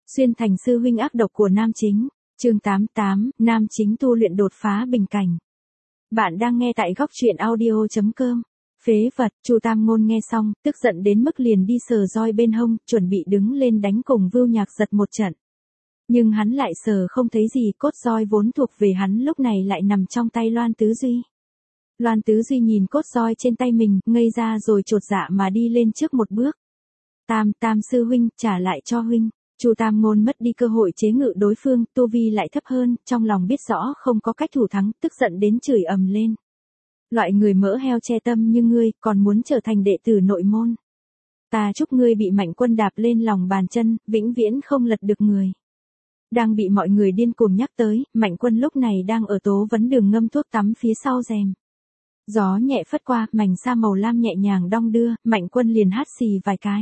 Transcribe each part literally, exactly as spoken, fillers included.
Xuyên thành sư huynh ác độc của nam chính. Chương tám mươi tám, nam chính tu luyện đột phá bình cảnh. Bạn đang nghe tại góc truyện audio chấm com. Phế vật, Chu Tam Ngôn nghe xong, tức giận đến mức liền đi sờ roi bên hông, chuẩn bị đứng lên đánh cùng Vưu Nhạc Giật một trận. Nhưng hắn lại sờ không thấy gì, cốt roi vốn thuộc về hắn lúc này lại nằm trong tay Loan Tứ Duy. Loan Tứ Duy nhìn cốt roi trên tay mình, ngây ra rồi chột dạ mà đi lên trước một bước. Tam, Tam sư huynh, trả lại cho huynh. Chu Tam Ngôn mất đi cơ hội chế ngự đối phương, tu vi lại thấp hơn, trong lòng biết rõ không có cách thủ thắng, tức giận đến chửi ầm lên. Loại người mỡ heo che tâm như ngươi, còn muốn trở thành đệ tử nội môn. Ta chúc ngươi bị Mạnh Quân đạp lên lòng bàn chân, vĩnh viễn không lật được người. Đang bị mọi người điên cuồng nhắc tới, Mạnh Quân lúc này đang ở Tố Vấn Đường ngâm thuốc tắm phía sau rèm. Gió nhẹ phất qua, mảnh sa màu lam nhẹ nhàng đong đưa, Mạnh Quân liền hát xì vài cái.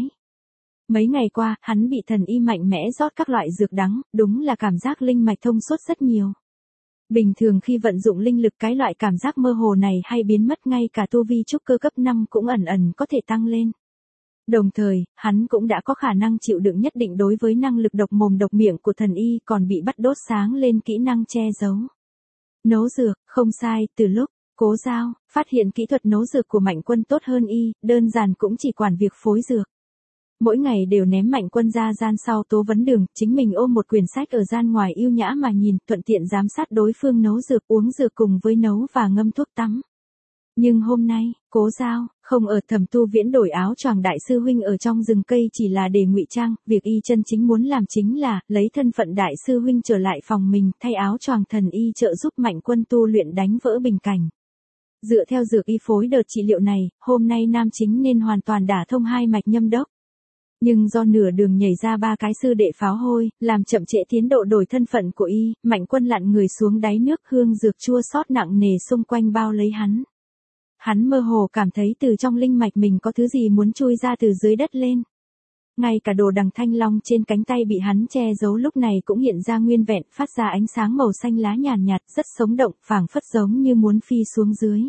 Mấy ngày qua, hắn bị thần y mạnh mẽ rót các loại dược đắng, đúng là cảm giác linh mạch thông suốt rất nhiều. Bình thường khi vận dụng linh lực cái loại cảm giác mơ hồ này hay biến mất, ngay cả tu vi trúc cơ cấp năm cũng ẩn ẩn có thể tăng lên. Đồng thời, hắn cũng đã có khả năng chịu đựng nhất định đối với năng lực độc mồm độc miệng của thần y, còn bị bắt đốt sáng lên kỹ năng che giấu. Nấu dược, không sai, từ lúc Cố Giao phát hiện kỹ thuật nấu dược của Mạnh Quân tốt hơn y, đơn giản cũng chỉ quản việc phối dược. Mỗi ngày đều ném Mạnh Quân ra gian sau Tố Vấn Đường, chính mình ôm một quyển sách ở gian ngoài yêu nhã mà nhìn, thuận tiện giám sát đối phương nấu dược, uống dược cùng với nấu và ngâm thuốc tắm. Nhưng hôm nay, Cố Giao không ở, Thẩm Tu Viễn đổi áo choàng đại sư huynh ở trong rừng cây chỉ là để ngụy trang, việc y chân chính muốn làm chính là lấy thân phận đại sư huynh trở lại phòng mình, thay áo choàng thần y trợ giúp Mạnh Quân tu luyện đánh vỡ bình cảnh. Dựa theo dược y phối đợt trị liệu này, hôm nay nam chính nên hoàn toàn đả thông hai mạch nhâm đốc. Nhưng do nửa đường nhảy ra ba cái sư đệ pháo hôi, làm chậm trễ tiến độ đổi thân phận của y, Mạnh Quân lặn người xuống đáy nước, hương dược chua xót nặng nề xung quanh bao lấy hắn. Hắn mơ hồ cảm thấy từ trong linh mạch mình có thứ gì muốn chui ra từ dưới đất lên. Ngay cả đồ đằng thanh long trên cánh tay bị hắn che giấu lúc này cũng hiện ra nguyên vẹn, phát ra ánh sáng màu xanh lá nhàn nhạt, rất sống động, phảng phất giống như muốn phi xuống dưới.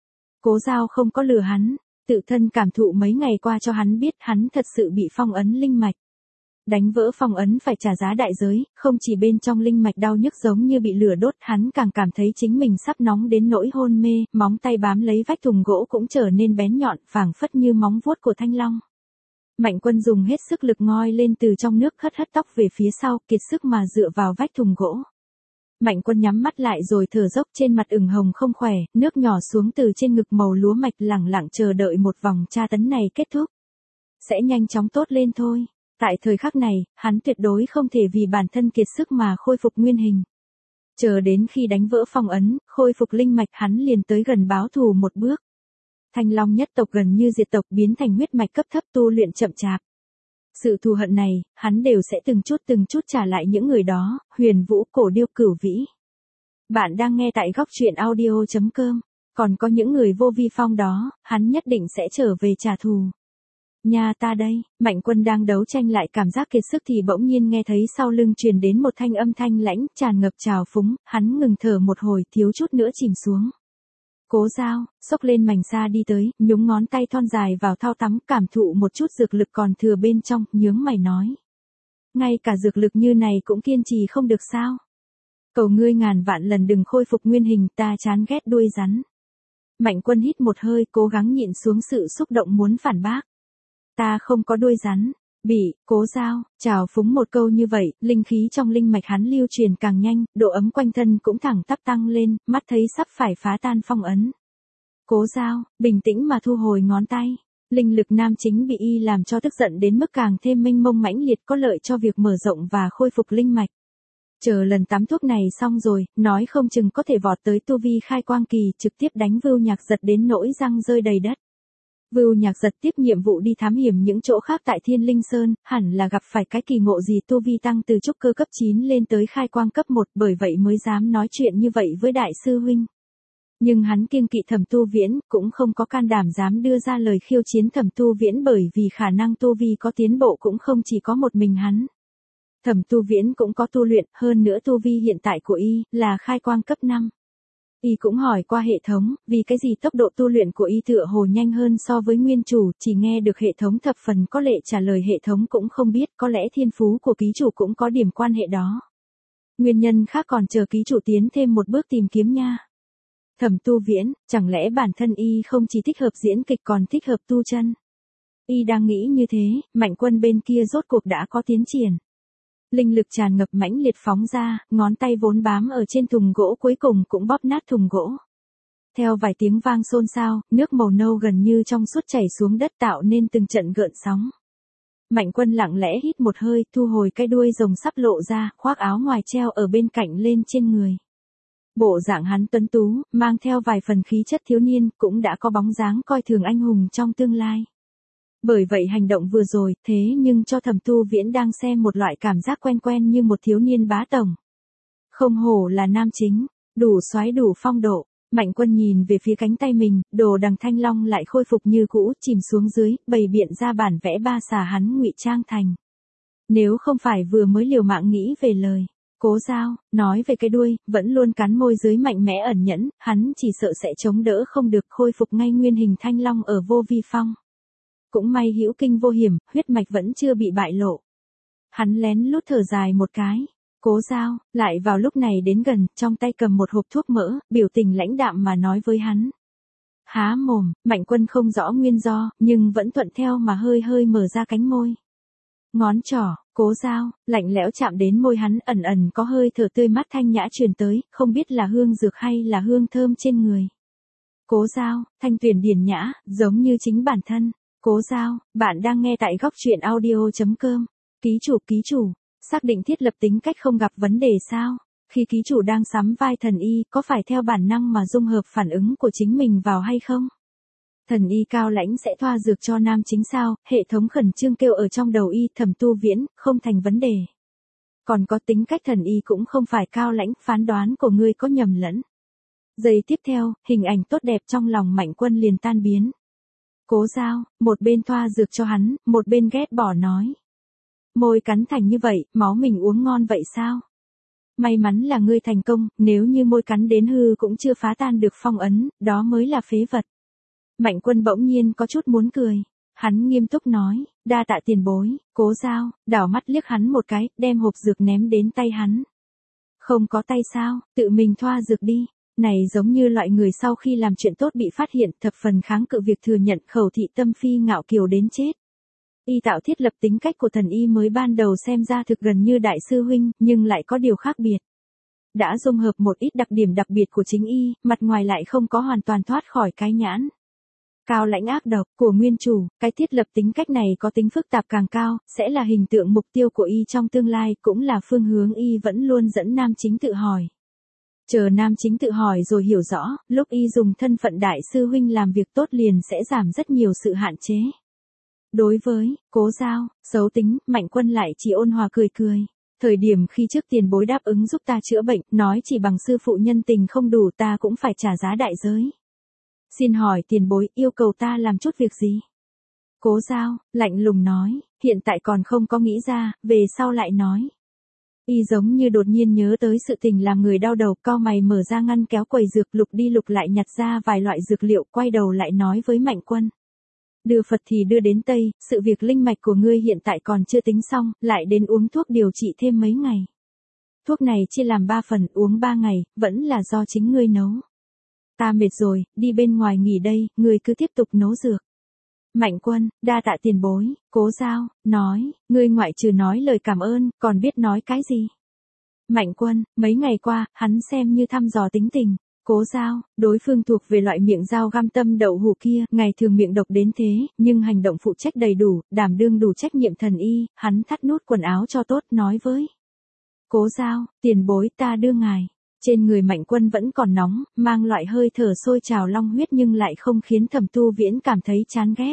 Cố Giao không có lừa hắn, tự thân cảm thụ mấy ngày qua cho hắn biết hắn thật sự bị phong ấn linh mạch. Đánh vỡ phong ấn phải trả giá đại giới, không chỉ bên trong linh mạch đau nhức giống như bị lửa đốt, hắn càng cảm thấy chính mình sắp nóng đến nỗi hôn mê, móng tay bám lấy vách thùng gỗ cũng trở nên bén nhọn, phảng phất như móng vuốt của thanh long. Mạnh Quân dùng hết sức lực ngoi lên từ trong nước, hất hất tóc về phía sau, kiệt sức mà dựa vào vách thùng gỗ. Mạnh Quân nhắm mắt lại rồi thở dốc, trên mặt ửng hồng không khỏe, nước nhỏ xuống từ trên ngực màu lúa mạch, lẳng lặng chờ đợi một vòng tra tấn này kết thúc. Sẽ nhanh chóng tốt lên thôi. Tại thời khắc này, hắn tuyệt đối không thể vì bản thân kiệt sức mà khôi phục nguyên hình. Chờ đến khi đánh vỡ phong ấn, khôi phục linh mạch, hắn liền tới gần báo thù một bước. Thanh Long nhất tộc gần như diệt tộc, biến thành huyết mạch cấp thấp, tu luyện chậm chạp. Sự thù hận này, hắn đều sẽ từng chút từng chút trả lại những người đó. Huyền Vũ, Cổ Điêu, Cửu Vĩ. Bạn đang nghe tại góc truyện audio chấm com. Còn có những người vô vi phong đó, hắn nhất định sẽ trở về trả thù. Nhà ta đây, Mạnh Quân đang đấu tranh lại cảm giác kiệt sức thì bỗng nhiên nghe thấy sau lưng truyền đến một thanh âm thanh lãnh, tràn ngập trào phúng, hắn ngừng thở một hồi, thiếu chút nữa chìm xuống. Cố Giao xốc lên mảnh sa đi tới, nhúng ngón tay thon dài vào thau tắm, cảm thụ một chút dược lực còn thừa bên trong, nhướng mày nói. Ngay cả dược lực như này cũng kiên trì không được sao? Cầu ngươi ngàn vạn lần đừng khôi phục nguyên hình, ta chán ghét đuôi rắn. Mạnh Quân hít một hơi, cố gắng nhịn xuống sự xúc động muốn phản bác. Ta không có đuôi rắn. Bị Cố Giao trào phúng một câu như vậy, linh khí trong linh mạch hắn lưu truyền càng nhanh, độ ấm quanh thân cũng thẳng tắp tăng lên, mắt thấy sắp phải phá tan phong ấn. Cố Giao bình tĩnh mà thu hồi ngón tay. Linh lực nam chính bị y làm cho tức giận đến mức càng thêm mênh mông mãnh liệt, có lợi cho việc mở rộng và khôi phục linh mạch. Chờ lần tắm thuốc này xong rồi, nói không chừng có thể vọt tới tu vi khai quang kỳ, trực tiếp đánh Vưu Nhạc Giật đến nỗi răng rơi đầy đất. Vưu Nhạc Giật tiếp nhiệm vụ đi thám hiểm những chỗ khác tại Thiên Linh Sơn, hẳn là gặp phải cái kỳ ngộ gì tu vi tăng từ trúc cơ cấp chín lên tới khai quang cấp một, bởi vậy mới dám nói chuyện như vậy với đại sư huynh. Nhưng hắn kiêng kỵ Thẩm Tu Viễn, cũng không có can đảm dám đưa ra lời khiêu chiến Thẩm Tu Viễn, bởi vì khả năng tu vi có tiến bộ cũng không chỉ có một mình hắn. Thẩm Tu Viễn cũng có tu luyện, hơn nữa tu vi hiện tại của y là khai quang cấp năm. Y cũng hỏi qua hệ thống, vì cái gì tốc độ tu luyện của Y tựa hồ nhanh hơn so với nguyên chủ, chỉ nghe được hệ thống thập phần có lệ trả lời hệ thống cũng không biết, có lẽ thiên phú của ký chủ cũng có điểm quan hệ đó. Nguyên nhân khác còn chờ ký chủ tiến thêm một bước tìm kiếm nha. Thẩm Tu Viễn, chẳng lẽ bản thân Y không chỉ thích hợp diễn kịch còn thích hợp tu chân? Y đang nghĩ như thế, Mạnh Quân bên kia rốt cuộc đã có tiến triển. Linh lực tràn ngập mãnh liệt phóng ra, ngón tay vốn bám ở trên thùng gỗ cuối cùng cũng bóp nát thùng gỗ. Theo vài tiếng vang xôn xao, nước màu nâu gần như trong suốt chảy xuống đất tạo nên từng trận gợn sóng. Mạnh Quân lặng lẽ hít một hơi, thu hồi cái đuôi rồng sắp lộ ra, khoác áo ngoài treo ở bên cạnh lên trên người. Bộ dạng hắn tuấn tú, mang theo vài phần khí chất thiếu niên, cũng đã có bóng dáng coi thường anh hùng trong tương lai. Bởi vậy hành động vừa rồi, thế nhưng cho Thẩm Tu Viễn đang xem một loại cảm giác quen quen như một thiếu niên bá tổng. Không hổ là nam chính, đủ soái đủ phong độ. Mạnh Quân nhìn về phía cánh tay mình, đồ đằng thanh long lại khôi phục như cũ, chìm xuống dưới, bày biện ra bản vẽ ba xà hắn ngụy trang thành. Nếu không phải vừa mới liều mạng nghĩ về lời Cố Giao, nói về cái đuôi, vẫn luôn cắn môi dưới mạnh mẽ ẩn nhẫn, hắn chỉ sợ sẽ chống đỡ không được khôi phục ngay nguyên hình thanh long ở vô vi phong. Cũng may hữu kinh vô hiểm, huyết mạch vẫn chưa bị bại lộ. Hắn lén lút thở dài một cái. Cố Giao, lại vào lúc này đến gần, trong tay cầm một hộp thuốc mỡ, biểu tình lãnh đạm mà nói với hắn. Há mồm, Mạnh Quân không rõ nguyên do, nhưng vẫn thuận theo mà hơi hơi mở ra cánh môi. Ngón trỏ, Cố Giao, lạnh lẽo chạm đến môi hắn, ẩn ẩn có hơi thở tươi mát thanh nhã truyền tới, không biết là hương dược hay là hương thơm trên người. Cố Giao, thanh tuyển điển nhã, giống như chính bản thân. Cố Giao, bạn đang nghe tại góc truyện audio chấm com. Ký chủ, ký chủ, xác định thiết lập tính cách không gặp vấn đề sao? Khi ký chủ đang sắm vai thần y, có phải theo bản năng mà dung hợp phản ứng của chính mình vào hay không? Thần y cao lãnh sẽ thoa dược cho nam chính sao? Hệ thống khẩn trương kêu ở trong đầu y. Thẩm Tu Viễn, không thành vấn đề. Còn có tính cách thần y cũng không phải cao lãnh, phán đoán của ngươi có nhầm lẫn. Giây tiếp theo, hình ảnh tốt đẹp trong lòng Mạnh Quân liền tan biến. Cố Giao, một bên thoa dược cho hắn, một bên ghét bỏ nói. Môi cắn thành như vậy, máu mình uống ngon vậy sao? May mắn là ngươi thành công, nếu như môi cắn đến hư cũng chưa phá tan được phong ấn, đó mới là phế vật. Mạnh Quân bỗng nhiên có chút muốn cười. Hắn nghiêm túc nói, đa tạ tiền bối. Cố Giao, đảo mắt liếc hắn một cái, đem hộp dược ném đến tay hắn. Không có tay sao, tự mình thoa dược đi. Này giống như loại người sau khi làm chuyện tốt bị phát hiện, thập phần kháng cự việc thừa nhận, khẩu thị tâm phi ngạo kiều đến chết. Y tạo thiết lập tính cách của thần y mới ban đầu xem ra thực gần như đại sư huynh, nhưng lại có điều khác biệt. Đã dung hợp một ít đặc điểm đặc biệt của chính y, mặt ngoài lại không có hoàn toàn thoát khỏi cái nhãn cao lãnh ác độc của nguyên chủ. Cái thiết lập tính cách này có tính phức tạp càng cao, sẽ là hình tượng mục tiêu của y trong tương lai, cũng là phương hướng y vẫn luôn dẫn nam chính tự hỏi. Chờ nam chính tự hỏi rồi hiểu rõ, lúc y dùng thân phận đại sư huynh làm việc tốt liền sẽ giảm rất nhiều sự hạn chế. Đối với Cố Giao, xấu tính, Mạnh Quân lại chỉ ôn hòa cười cười. Thời điểm khi trước tiền bối đáp ứng giúp ta chữa bệnh, nói chỉ bằng sư phụ nhân tình không đủ, ta cũng phải trả giá đại giới. Xin hỏi tiền bối yêu cầu ta làm chút việc gì? Cố Giao, lạnh lùng nói, hiện tại còn không có nghĩ ra, về sau lại nói. Y giống như đột nhiên nhớ tới sự tình làm người đau đầu, cau mày mở ra ngăn kéo quầy dược, lục đi lục lại nhặt ra vài loại dược liệu, quay đầu lại nói với Mạnh Quân. Đưa Phật thì đưa đến Tây, sự việc linh mạch của ngươi hiện tại còn chưa tính xong, lại đến uống thuốc điều trị thêm mấy ngày. Thuốc này chia làm ba phần, uống ba ngày, vẫn là do chính ngươi nấu. Ta mệt rồi, đi bên ngoài nghỉ đây, ngươi cứ tiếp tục nấu dược. Mạnh Quân, đa tạ tiền bối. Cố Giao, nói, ngươi ngoại trừ nói lời cảm ơn, còn biết nói cái gì? Mạnh Quân, mấy ngày qua, hắn xem như thăm dò tính tình. Cố Giao, đối phương thuộc về loại miệng dao găm tâm đậu hũ kia, ngày thường miệng độc đến thế, nhưng hành động phụ trách đầy đủ, đảm đương đủ trách nhiệm thần y, hắn thắt nút quần áo cho tốt, nói với. Cố Giao, tiền bối ta đưa ngài. Trên người Mạnh Quân vẫn còn nóng, mang loại hơi thở sôi trào long huyết nhưng lại không khiến Thẩm Tu Viễn cảm thấy chán ghét.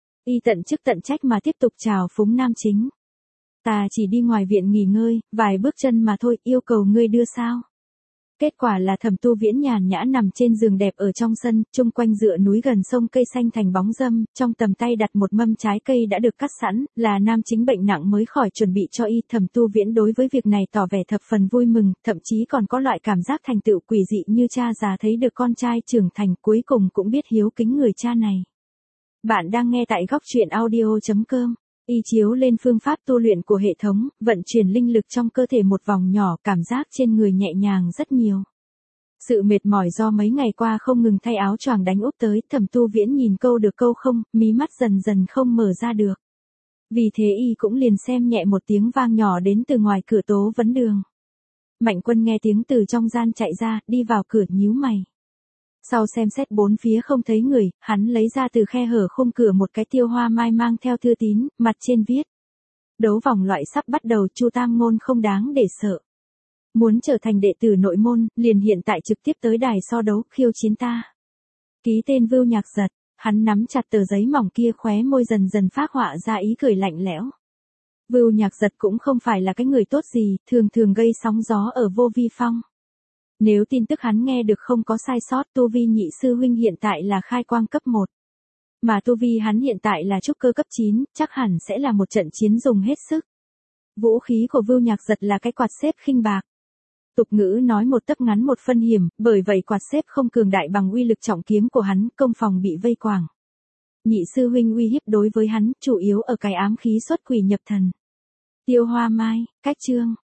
Y tận chức tận trách mà tiếp tục chào phúng nam chính. Ta chỉ đi ngoài viện nghỉ ngơi, vài bước chân mà thôi, yêu cầu ngươi đưa sao? Kết quả là Thẩm Tu Viễn nhàn nhã nằm trên giường đẹp ở trong sân, chung quanh dựa núi gần sông cây xanh thành bóng râm, trong tầm tay đặt một mâm trái cây đã được cắt sẵn, là nam chính bệnh nặng mới khỏi chuẩn bị cho y. Thẩm Tu Viễn đối với việc này tỏ vẻ thập phần vui mừng, thậm chí còn có loại cảm giác thành tựu quỷ dị như cha già thấy được con trai trưởng thành, cuối cùng cũng biết hiếu kính người cha này. Bạn đang nghe tại góc truyện audio chấm com. Y chiếu lên phương pháp tu luyện của hệ thống, vận chuyển linh lực trong cơ thể một vòng nhỏ, cảm giác trên người nhẹ nhàng rất nhiều. Sự mệt mỏi do mấy ngày qua không ngừng thay áo choàng đánh úp tới, Thẩm Tu Viễn nhìn câu được câu không, mí mắt dần dần không mở ra được. Vì thế y cũng liền xem nhẹ một tiếng vang nhỏ đến từ ngoài cửa Tố Vấn Đường. Mạnh Quân nghe tiếng từ trong gian chạy ra, đi vào cửa nhíu mày. Sau xem xét bốn phía không thấy người, hắn lấy ra từ khe hở khung cửa một cái tiêu hoa mai mang theo thư tín, mặt trên viết. Đấu vòng loại sắp bắt đầu, Chu Tam Ngôn không đáng để sợ. Muốn trở thành đệ tử nội môn, liền hiện tại trực tiếp tới đài so đấu, khiêu chiến ta. Ký tên Vưu Nhạc Giật, hắn nắm chặt tờ giấy mỏng kia, khóe môi dần dần phác họa ra ý cười lạnh lẽo. Vưu Nhạc Giật cũng không phải là cái người tốt gì, thường thường gây sóng gió ở Vô Vi Phong. Nếu tin tức hắn nghe được không có sai sót, tu vi nhị sư huynh hiện tại là khai quang cấp một. Mà tu vi hắn hiện tại là trúc cơ cấp chín, chắc hẳn sẽ là một trận chiến dùng hết sức. Vũ khí của Vưu Nhạc Giật là cái quạt xếp khinh bạc. Tục ngữ nói một tấc ngắn một phân hiểm, bởi vậy quạt xếp không cường đại bằng uy lực trọng kiếm của hắn, công phòng bị vây quàng. Nhị sư huynh uy hiếp đối với hắn, chủ yếu ở cái ám khí xuất quỷ nhập thần. Tiêu Hoa Mai, cách chương.